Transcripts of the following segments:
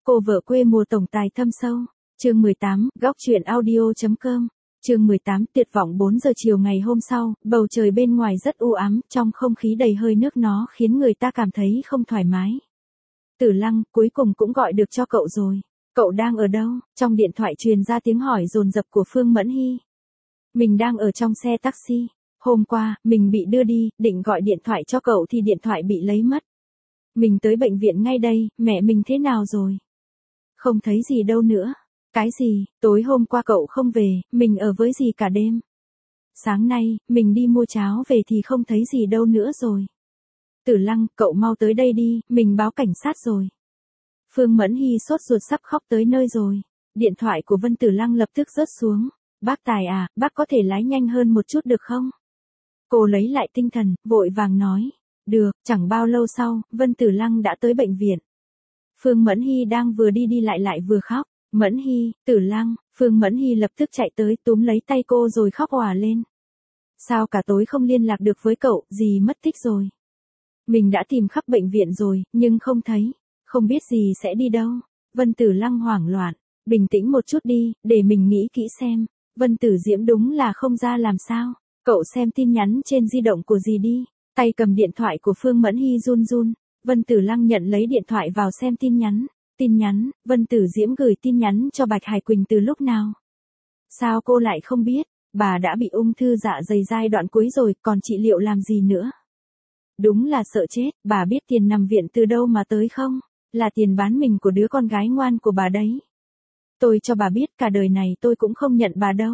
Cô vợ quê mùa tổng tài thâm sâu. Chương 18, góc truyện audio.com. Chương 18, tuyệt vọng 4 giờ chiều ngày hôm sau, bầu trời bên ngoài rất u ám, trong không khí đầy hơi nước nó khiến người ta cảm thấy không thoải mái. Tử Lăng, cuối cùng cũng gọi được cho cậu rồi. Cậu đang ở đâu? Trong điện thoại truyền ra tiếng hỏi dồn dập của Phương Mẫn Hy. Mình đang ở trong xe taxi. Hôm qua, mình bị đưa đi, định gọi điện thoại cho cậu thì điện thoại bị lấy mất. Mình tới bệnh viện ngay đây, mẹ mình thế nào rồi? Không thấy gì đâu nữa. Cái gì, tối hôm qua cậu không về, mình ở với gì cả đêm. Sáng nay, mình đi mua cháo về thì không thấy gì đâu nữa rồi. Tử Lăng, cậu mau tới đây đi, mình báo cảnh sát rồi. Phương Mẫn Hy sốt ruột sắp khóc tới nơi rồi. Điện thoại của Vân Tử Lăng lập tức rớt xuống. Bác Tài à, bác có thể lái nhanh hơn một chút được không? Cô lấy lại tinh thần, vội vàng nói. Được, chẳng bao lâu sau, Vân Tử Lăng đã tới bệnh viện. Phương Mẫn Hy đang vừa đi lại vừa khóc. Mẫn Hy, Tử Lăng, Phương Mẫn Hy lập tức chạy tới túm lấy tay cô rồi khóc òa lên. Sao cả tối không liên lạc được với cậu, dì mất tích rồi. Mình đã tìm khắp bệnh viện rồi, nhưng không thấy, không biết dì sẽ đi đâu. Vân Tử Lăng hoảng loạn, bình tĩnh một chút đi, để mình nghĩ kỹ xem. Vân Tử Diễm đúng là không ra làm sao. Cậu xem tin nhắn trên di động của dì đi. Tay cầm điện thoại của Phương Mẫn Hy run run. Vân Tử Lăng nhận lấy điện thoại vào xem tin nhắn. Tin nhắn, Vân Tử Diễm gửi tin nhắn cho Bạch Hải Quỳnh từ lúc nào? Sao cô lại không biết? Bà đã bị ung thư dạ dày giai đoạn cuối rồi, còn trị liệu làm gì nữa? Đúng là sợ chết, bà biết tiền nằm viện từ đâu mà tới không? Là tiền bán mình của đứa con gái ngoan của bà đấy. Tôi cho bà biết cả đời này tôi cũng không nhận bà đâu.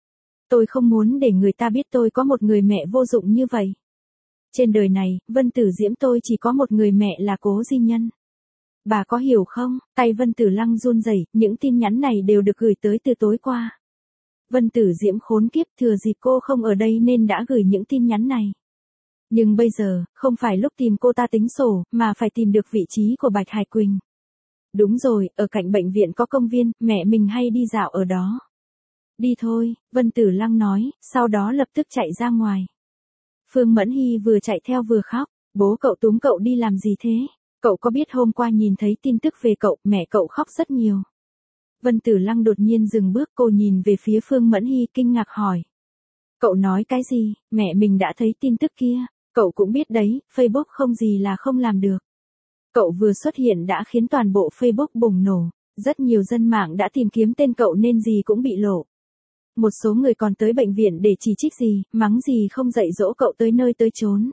Tôi không muốn để người ta biết tôi có một người mẹ vô dụng như vậy. Trên đời này, Vân Tử Diễm tôi chỉ có một người mẹ là Cố Di Nhân. Bà có hiểu không? Tay Vân Tử Lăng run rẩy, những tin nhắn này đều được gửi tới từ tối qua. Vân Tử Diễm khốn kiếp, thừa dịp cô không ở đây nên đã gửi những tin nhắn này. Nhưng bây giờ, không phải lúc tìm cô ta tính sổ, mà phải tìm được vị trí của Bạch Hải Quỳnh. Đúng rồi, ở cạnh bệnh viện có công viên, mẹ mình hay đi dạo ở đó. Đi thôi, Vân Tử Lăng nói, sau đó lập tức chạy ra ngoài. Phương Mẫn Hy vừa chạy theo vừa khóc, bố cậu túm cậu đi làm gì thế? Cậu có biết hôm qua nhìn thấy tin tức về cậu, mẹ cậu khóc rất nhiều. Vân Tử Lăng đột nhiên dừng bước, cô nhìn về phía Phương Mẫn Hy kinh ngạc hỏi. Cậu nói cái gì? Mẹ mình đã thấy tin tức kia. Cậu cũng biết đấy, Facebook không gì là không làm được. Cậu vừa xuất hiện đã khiến toàn bộ Facebook bùng nổ. Rất nhiều dân mạng đã tìm kiếm tên cậu nên gì cũng bị lộ. Một số người còn tới bệnh viện để chỉ trích gì, mắng gì không dạy dỗ cậu tới nơi tới chốn.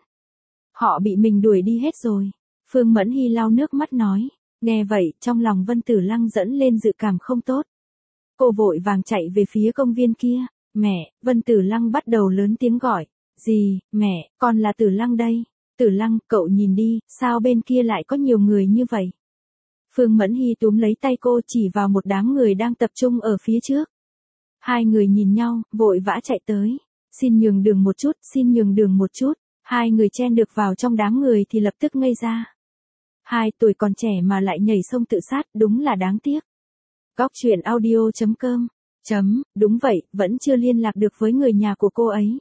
Họ bị mình đuổi đi hết rồi. Phương Mẫn Hy lau nước mắt nói. Nghe vậy, trong lòng Vân Tử Lăng dẫn lên dự cảm không tốt. Cô vội vàng chạy về phía công viên kia. Mẹ, Vân Tử Lăng bắt đầu lớn tiếng gọi. Dì, mẹ, con là Tử Lăng đây. Tử Lăng, cậu nhìn đi, sao bên kia lại có nhiều người như vậy? Phương Mẫn Hy túm lấy tay cô chỉ vào một đám người đang tập trung ở phía trước. Hai người nhìn nhau, vội vã chạy tới. Xin nhường đường một chút, xin nhường đường một chút. Hai người chen được vào trong đám người thì lập tức ngây ra. 2 tuổi còn trẻ mà lại nhảy sông tự sát, đúng là đáng tiếc. Góc truyện audio.com. Đúng vậy, vẫn chưa liên lạc được với người nhà của cô ấy.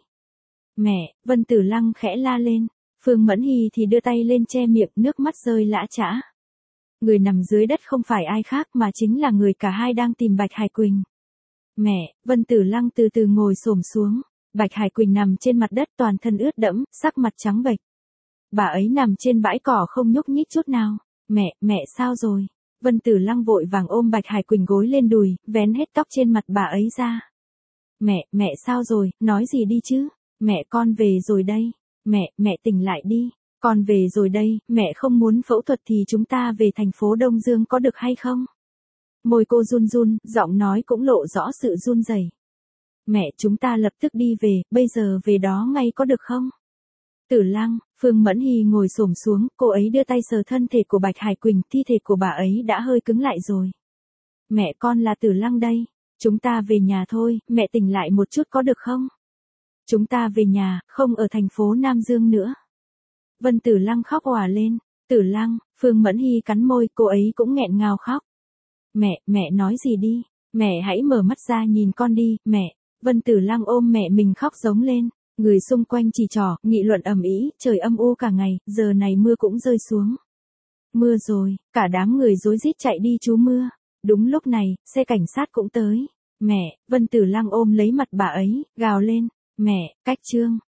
Mẹ, Vân Tử Lăng khẽ la lên. Phương Mẫn Hy thì đưa tay lên che miệng, nước mắt rơi lã chã. Người nằm dưới đất không phải ai khác mà chính là người cả hai đang tìm Bạch Hải Quỳnh. Mẹ, Vân Tử Lăng từ từ ngồi xổm xuống. Bạch Hải Quỳnh nằm trên mặt đất toàn thân ướt đẫm, sắc mặt trắng bệch. Bà ấy nằm trên bãi cỏ không nhúc nhích chút nào. Mẹ sao rồi? Vân Tử Lăng vội vàng ôm Bạch Hải Quỳnh gối lên đùi, vén hết tóc trên mặt bà ấy ra. Mẹ sao rồi, nói gì đi chứ? Mẹ con về rồi đây. Mẹ tỉnh lại đi. Con về rồi đây, mẹ không muốn phẫu thuật thì chúng ta về thành phố Đông Dương có được hay không? Môi cô run run, giọng nói cũng lộ rõ sự run rẩy. Mẹ, chúng ta lập tức đi về, bây giờ về đó ngay có được không? Tử Lăng, Phương Mẫn Hy ngồi xổm xuống, cô ấy đưa tay sờ thân thể của Bạch Hải Quỳnh, thi thể của bà ấy đã hơi cứng lại rồi. Mẹ, con là Tử Lăng đây. Chúng ta về nhà thôi, mẹ tỉnh lại một chút có được không? Chúng ta về nhà, không ở thành phố Nam Dương nữa. Vân Tử Lăng khóc òa lên. Tử Lăng, Phương Mẫn Hy cắn môi, cô ấy cũng nghẹn ngào khóc. Mẹ nói gì đi? Mẹ hãy mở mắt ra nhìn con đi, mẹ. Vân Tử Lăng ôm mẹ mình khóc giống lên. Người xung quanh chỉ trỏ, nghị luận ầm ĩ, trời âm u cả ngày, giờ này mưa cũng rơi xuống. Mưa rồi, cả đám người rối rít chạy đi trú mưa. Đúng lúc này, xe cảnh sát cũng tới. Mẹ, Vân Tử Lăng ôm lấy mặt bà ấy, gào lên. Mẹ, cách Trương.